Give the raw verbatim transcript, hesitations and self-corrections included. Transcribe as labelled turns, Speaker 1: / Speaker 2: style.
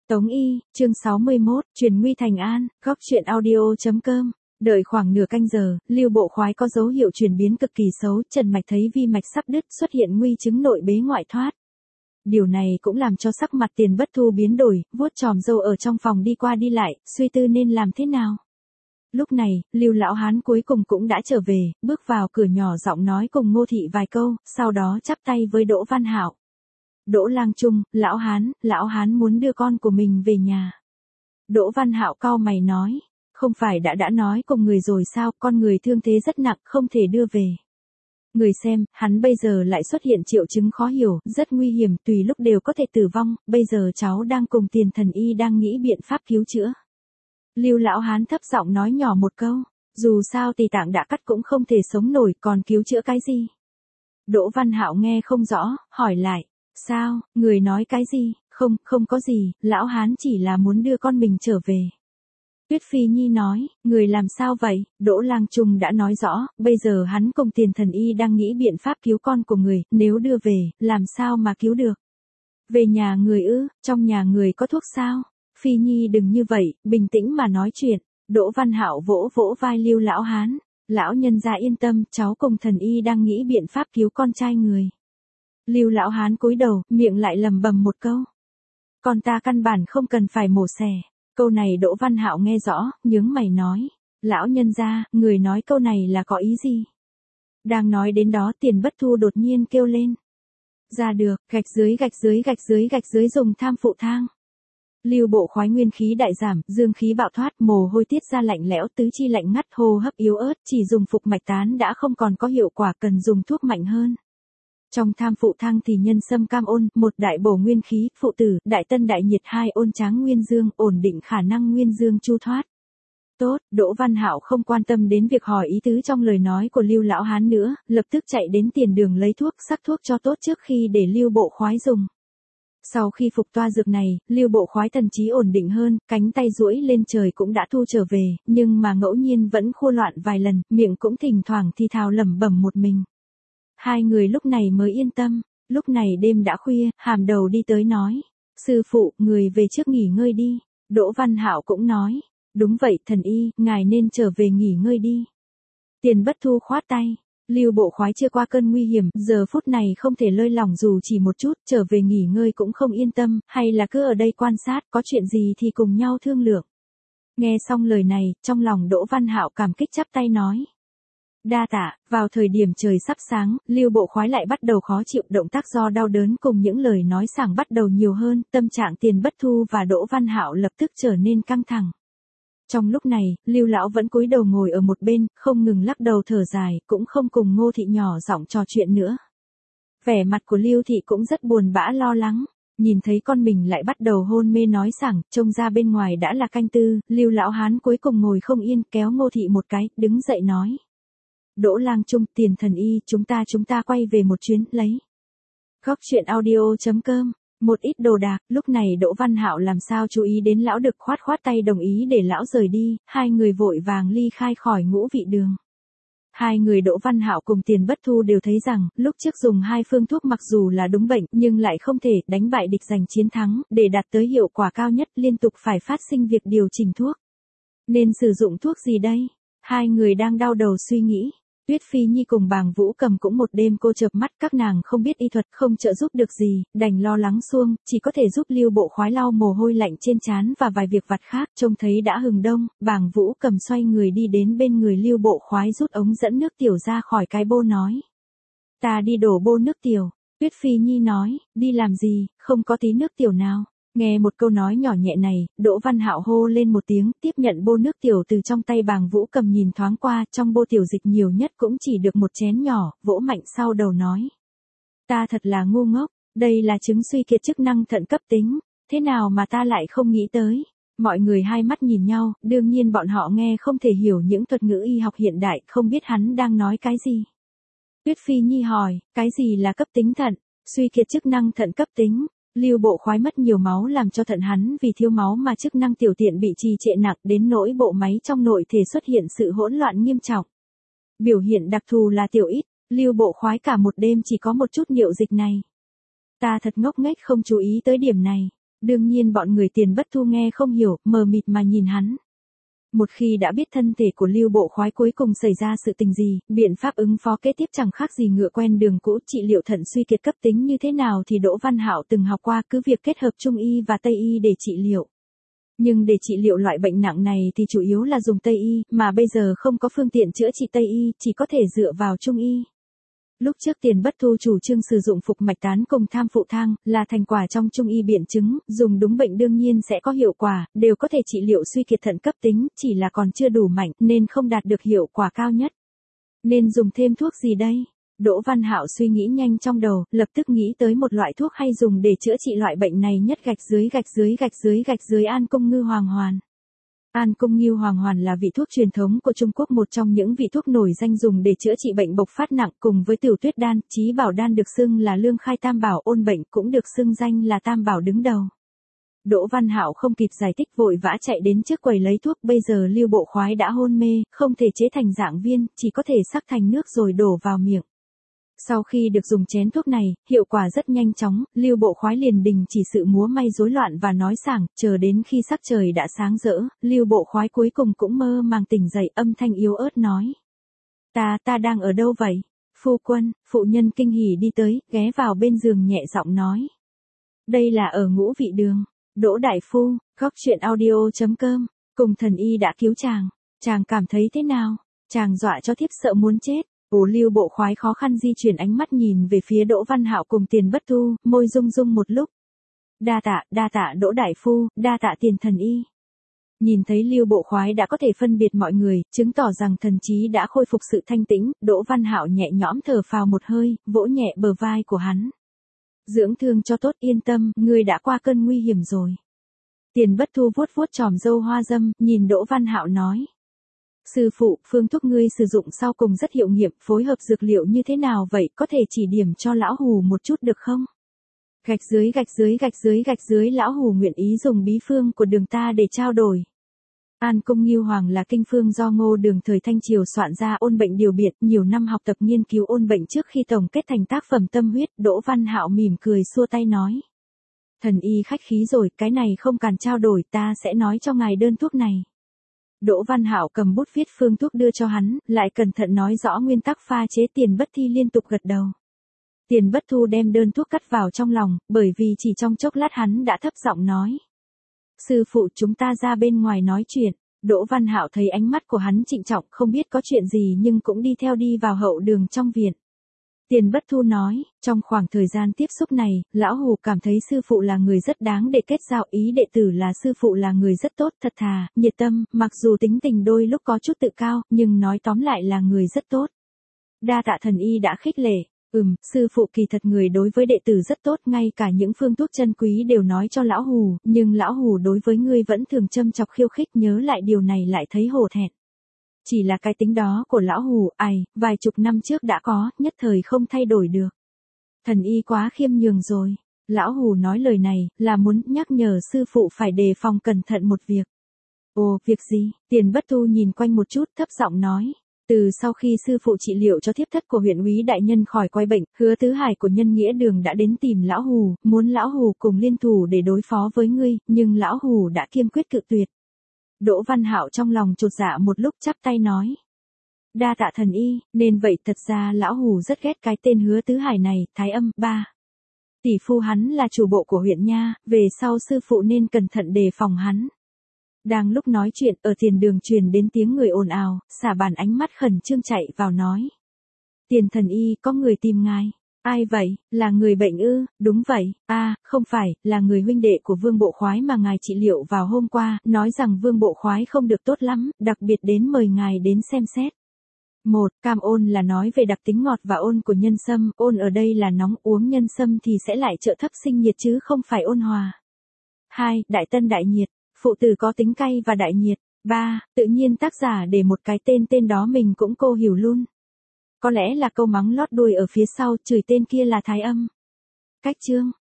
Speaker 1: Tống Y, chương sáu mươi mốt, truyền nguy thành an, góc truyện audio.com. Đợi khoảng nửa canh giờ, Lưu Bộ Khoái có dấu hiệu chuyển biến cực kỳ xấu, Trần Mạch thấy vi mạch sắp đứt, xuất hiện nguy chứng nội bế ngoại thoát. Điều này cũng làm cho sắc mặt Tiền Bất Thu biến đổi, vuốt chòm râu ở trong phòng đi qua đi lại, suy tư nên làm thế nào. Lúc này, Lưu lão hán cuối cùng cũng đã trở về, bước vào cửa nhỏ giọng nói cùng Ngô Thị vài câu, sau đó chắp tay với Đỗ Văn Hạo. Đỗ Lang Trung, lão hán, lão hán muốn đưa con của mình về nhà. Đỗ Văn Hạo cau mày nói, không phải đã đã nói cùng người rồi sao, con người thương thế rất nặng, không thể đưa về. Người xem, hắn bây giờ lại xuất hiện triệu chứng khó hiểu, rất nguy hiểm, tùy lúc đều có thể tử vong, bây giờ cháu đang cùng Tiền thần y đang nghĩ biện pháp cứu chữa. Lưu lão hán thấp giọng nói nhỏ một câu, dù sao thì tạng đã cắt cũng không thể sống nổi, còn cứu chữa cái gì? Đỗ Văn Hạo nghe không rõ, hỏi lại, sao, người nói cái gì? Không, không có gì, lão hán chỉ là muốn đưa con mình trở về. Tuyết Phi Nhi nói, người làm sao vậy? Đỗ Lang Trung đã nói rõ, bây giờ hắn cùng Tiền thần y đang nghĩ biện pháp cứu con của người, nếu đưa về, làm sao mà cứu được? Về nhà người ư, trong nhà người có thuốc sao? Phi Nhi đừng như vậy, bình tĩnh mà nói chuyện. Đỗ Văn Hạo vỗ vỗ vai Lưu lão hán, lão nhân gia yên tâm, cháu cùng thần y đang nghĩ biện pháp cứu con trai người. Lưu lão hán cúi đầu, miệng lại lầm bầm một câu. Con ta căn bản không cần phải mổ xẻ. Câu này Đỗ Văn Hạo nghe rõ, nhướng mày nói, lão nhân gia, người nói câu này là có ý gì? Đang nói đến đó Tiền Bất Thu đột nhiên kêu lên. Ra được, gạch dưới gạch dưới gạch dưới gạch dưới dùng tham phụ thang. Lưu Bộ Khoái nguyên khí đại giảm, dương khí bạo thoát, mồ hôi tiết ra lạnh lẽo, tứ chi lạnh ngắt, hô hấp yếu ớt, chỉ dùng phục mạch tán đã không còn có hiệu quả, cần dùng thuốc mạnh hơn. Trong tham phụ thang thì nhân sâm cam ôn, một đại bổ nguyên khí, phụ tử, đại tân đại nhiệt, hai ôn tráng nguyên dương, ổn định khả năng nguyên dương chu thoát. Tốt, Đỗ Văn Hạo không quan tâm đến việc hỏi ý tứ trong lời nói của Lưu lão hán nữa, lập tức chạy đến tiền đường lấy thuốc, sắc thuốc cho tốt trước khi để Lưu Bộ Khoái dùng. Sau khi phục toa dược này, Lưu Bộ Khoái thần trí ổn định hơn, cánh tay duỗi lên trời cũng đã thu trở về, nhưng mà ngẫu nhiên vẫn khua loạn vài lần, miệng cũng thỉnh thoảng thì thào lẩm bẩm một mình. Hai người lúc này mới yên tâm, lúc này đêm đã khuya, Hàm Đầu đi tới nói, sư phụ, người về trước nghỉ ngơi đi. Đỗ Văn Hạo cũng nói, đúng vậy thần y, ngài nên trở về nghỉ ngơi đi. Tiền Bất Thu khoát tay, Lưu Bộ Khoái chưa qua cơn nguy hiểm, giờ phút này không thể lơi lỏng dù chỉ một chút, trở về nghỉ ngơi cũng không yên tâm, hay là cứ ở đây quan sát, có chuyện gì thì cùng nhau thương lượng. Nghe xong lời này, trong lòng Đỗ Văn Hạo cảm kích chắp tay nói. Đa tạ, vào thời điểm trời sắp sáng, Lưu Bộ Khoái lại bắt đầu khó chịu, động tác do đau đớn cùng những lời nói sảng bắt đầu nhiều hơn, tâm trạng Tiền Bất Thu và Đỗ Văn Hạo lập tức trở nên căng thẳng. Trong lúc này, Lưu lão vẫn cúi đầu ngồi ở một bên, không ngừng lắc đầu thở dài, cũng không cùng Ngô Thị nhỏ giọng trò chuyện nữa. Vẻ mặt của Lưu Thị cũng rất buồn bã lo lắng, nhìn thấy con mình lại bắt đầu hôn mê nói sảng, trông ra bên ngoài đã là canh tư, Lưu lão hán cuối cùng ngồi không yên, kéo Ngô Thị một cái, đứng dậy nói. Đỗ Lang Trung, Tiền thần y, chúng ta chúng ta quay về một chuyến, lấy. Góc truyện audio.com. Một ít đồ đạc, lúc này Đỗ Văn Hạo làm sao chú ý đến lão được khoát khoát tay đồng ý để lão rời đi, hai người vội vàng ly khai khỏi Ngũ Vị Đường. Hai người Đỗ Văn Hạo cùng Tiền Bất Thu đều thấy rằng, lúc trước dùng hai phương thuốc mặc dù là đúng bệnh, nhưng lại không thể đánh bại địch giành chiến thắng, để đạt tới hiệu quả cao nhất liên tục phải phát sinh việc điều chỉnh thuốc. Nên sử dụng thuốc gì đây? Hai người đang đau đầu suy nghĩ. Tuyết Phi Nhi cùng Bàng Vũ Cầm cũng một đêm cô chợp mắt, các nàng không biết y thuật, không trợ giúp được gì, đành lo lắng xuông, chỉ có thể giúp Lưu Bộ Khoái lau mồ hôi lạnh trên trán và vài việc vặt khác, trông thấy đã hừng đông, Bàng Vũ Cầm xoay người đi đến bên người Lưu Bộ Khoái rút ống dẫn nước tiểu ra khỏi cái bô nói. Ta đi đổ bô nước tiểu. Tuyết Phi Nhi nói, đi làm gì, không có tí nước tiểu nào. Nghe một câu nói nhỏ nhẹ này, Đỗ Văn Hạo hô lên một tiếng, tiếp nhận bô nước tiểu từ trong tay Bàng Vũ Cầm nhìn thoáng qua, trong bô tiểu dịch nhiều nhất cũng chỉ được một chén nhỏ, vỗ mạnh sau đầu nói. Ta thật là ngu ngốc, đây là chứng suy kiệt chức năng thận cấp tính, thế nào mà ta lại không nghĩ tới. Mọi người hai mắt nhìn nhau, đương nhiên bọn họ nghe không thể hiểu những thuật ngữ y học hiện đại, không biết hắn đang nói cái gì. Tuyết Phi Nhi hỏi, cái gì là cấp tính thận, suy kiệt chức năng thận cấp tính. Lưu Bộ Khoái mất nhiều máu làm cho thận hắn vì thiếu máu mà chức năng tiểu tiện bị trì trệ nặng đến nỗi bộ máy trong nội thể xuất hiện sự hỗn loạn nghiêm trọng. Biểu hiện đặc thù là tiểu ít, Lưu Bộ Khoái cả một đêm chỉ có một chút niệu dịch này. Ta thật ngốc nghếch không chú ý tới điểm này. Đương nhiên bọn người Tiền Bất Thu nghe không hiểu, mờ mịt mà nhìn hắn. Một khi đã biết thân thể của Lưu Bộ Khoái cuối cùng xảy ra sự tình gì, biện pháp ứng phó kế tiếp chẳng khác gì ngựa quen đường cũ, trị liệu thận suy kiệt cấp tính như thế nào thì Đỗ Văn Hạo từng học qua, cứ việc kết hợp Trung y và Tây y để trị liệu. Nhưng để trị liệu loại bệnh nặng này thì chủ yếu là dùng Tây y, mà bây giờ không có phương tiện chữa trị Tây y, chỉ có thể dựa vào Trung y. Lúc trước Tiền Bất Thu chủ trương sử dụng phục mạch tán cùng tham phụ thang, là thành quả trong Trung y biện chứng, dùng đúng bệnh đương nhiên sẽ có hiệu quả, đều có thể trị liệu suy kiệt thận cấp tính, chỉ là còn chưa đủ mạnh nên không đạt được hiệu quả cao nhất. Nên dùng thêm thuốc gì đây? Đỗ Văn Hạo suy nghĩ nhanh trong đầu, lập tức nghĩ tới một loại thuốc hay dùng để chữa trị loại bệnh này nhất gạch dưới gạch dưới gạch dưới gạch dưới An Cung Ngư Hoàng Hoàn. An Cung Ngưu Hoàng Hoàn là vị thuốc truyền thống của Trung Quốc, một trong những vị thuốc nổi danh dùng để chữa trị bệnh bộc phát nặng, cùng với Tiểu Tuyết đan, Trí Bảo đan được xưng là Lương Khai Tam Bảo, ôn bệnh cũng được xưng danh là Tam Bảo đứng đầu. Đỗ Văn Hạo không kịp giải thích vội vã chạy đến trước quầy lấy thuốc, bây giờ Lưu Bộ Khoái đã hôn mê, không thể chế thành dạng viên, chỉ có thể sắc thành nước rồi đổ vào miệng. Sau khi được dùng chén thuốc này, hiệu quả rất nhanh chóng, Lưu Bộ Khoái liền đình chỉ sự múa may rối loạn và nói sảng, chờ đến khi sắc trời đã sáng rỡ, Lưu Bộ Khoái cuối cùng cũng mơ màng tỉnh dậy, âm thanh yếu ớt nói. Ta, ta đang ở đâu vậy? Phu quân, phụ nhân kinh hỉ đi tới, ghé vào bên giường nhẹ giọng nói. Đây là ở Ngũ Vị Đường. Đỗ đại phu, góc truyện audio chấm com, cùng thần y đã cứu chàng. Chàng cảm thấy thế nào? Chàng dọa cho thiếp sợ muốn chết. Ồ, Lưu Bộ Khoái khó khăn di chuyển ánh mắt nhìn về phía Đỗ Văn Hạo cùng Tiền Bất Thu, môi rung rung một lúc. Đa tạ, đa tạ Đỗ đại phu, đa tạ Tiền thần y. Nhìn thấy Lưu Bộ Khoái đã có thể phân biệt mọi người, chứng tỏ rằng thần trí đã khôi phục sự thanh tĩnh, Đỗ Văn Hạo nhẹ nhõm thở phào một hơi, vỗ nhẹ bờ vai của hắn. Dưỡng thương cho tốt, yên tâm, ngươi đã qua cơn nguy hiểm rồi. Tiền Bất Thu vuốt vuốt chòm râu hoa dâm, nhìn Đỗ Văn Hạo nói. Sư phụ, phương thuốc ngươi sử dụng sau cùng rất hiệu nghiệm, phối hợp dược liệu như thế nào vậy, có thể chỉ điểm cho lão hù một chút được không? Gạch dưới gạch dưới gạch dưới gạch dưới lão hù nguyện ý dùng bí phương của đường ta để trao đổi. An Cung Ngưu Hoàng là kinh phương do Ngô Đường thời Thanh Triều soạn ra, ôn bệnh điều biệt, nhiều năm học tập nghiên cứu ôn bệnh trước khi tổng kết thành tác phẩm tâm huyết. Đỗ Văn Hạo mỉm cười xua tay nói. Thần y khách khí rồi, cái này không cần trao đổi, ta sẽ nói cho ngài đơn thuốc này. Đỗ Văn Hạo cầm bút viết phương thuốc đưa cho hắn, lại cẩn thận nói rõ nguyên tắc pha chế. Tiền Bất Thi liên tục gật đầu. Tiền Bất Thu đem đơn thuốc cất vào trong lòng, bởi vì chỉ trong chốc lát hắn đã thấp giọng nói. Sư phụ, chúng ta ra bên ngoài nói chuyện. Đỗ Văn Hạo thấy ánh mắt của hắn trịnh trọng, không biết có chuyện gì nhưng cũng đi theo đi vào hậu đường trong viện. Tiền Bất Thu nói, trong khoảng thời gian tiếp xúc này, lão hù cảm thấy sư phụ là người rất đáng để kết giao, ý đệ tử là sư phụ là người rất tốt, thật thà, nhiệt tâm, mặc dù tính tình đôi lúc có chút tự cao, nhưng nói tóm lại là người rất tốt. Đa tạ thần y đã khích lệ. Ừm, sư phụ kỳ thật người đối với đệ tử rất tốt, ngay cả những phương thuốc chân quý đều nói cho lão hù, nhưng lão hù đối với ngươi vẫn thường châm chọc khiêu khích, nhớ lại điều này lại thấy hổ thẹn. Chỉ là cái tính đó của lão hù, ai, vài chục năm trước đã có, nhất thời không thay đổi được. Thần y quá khiêm nhường rồi. Lão hù nói lời này, là muốn nhắc nhở sư phụ phải đề phòng cẩn thận một việc. Ồ, việc gì? Tiền Bất Thu nhìn quanh một chút, thấp giọng nói. Từ sau khi sư phụ trị liệu cho thiếp thất của huyện úy đại nhân khỏi quay bệnh, Hứa Tứ Hải của Nhân Nghĩa Đường đã đến tìm lão hù, muốn lão hù cùng liên thủ để đối phó với ngươi, nhưng lão hù đã kiên quyết cự tuyệt. Đỗ Văn Hạo trong lòng chột dạ một lúc, chắp tay nói. Đa tạ thần y, nên vậy thật ra lão hù rất ghét cái tên Hứa Tứ Hải này. Thái Âm, ba. Tỷ phu hắn là chủ bộ của huyện nha, về sau sư phụ nên cẩn thận đề phòng hắn. Đang lúc nói chuyện, ở tiền đường truyền đến tiếng người ồn ào, xả bàn ánh mắt khẩn trương chạy vào nói. Tiền thần y, có người tìm ngài. Ai vậy, là người bệnh ư? Đúng vậy, a à, không phải, là người huynh đệ của Vương Bộ Khoái mà ngài trị liệu vào hôm qua, nói rằng Vương Bộ Khoái không được tốt lắm, đặc biệt đến mời ngài đến xem xét. Một, cam ôn là nói về đặc tính ngọt và ôn của nhân sâm, ôn ở đây là nóng, uống nhân sâm thì sẽ lại trợ thấp sinh nhiệt chứ không phải ôn hòa. Hai, đại tân đại nhiệt. Phụ tử có tính cay và đại nhiệt. Ba, tự nhiên tác giả để một cái tên tên đó mình cũng cô hiểu luôn. Có lẽ là câu mắng lót đuôi ở phía sau, chửi tên kia là Thái Âm. Cách chương.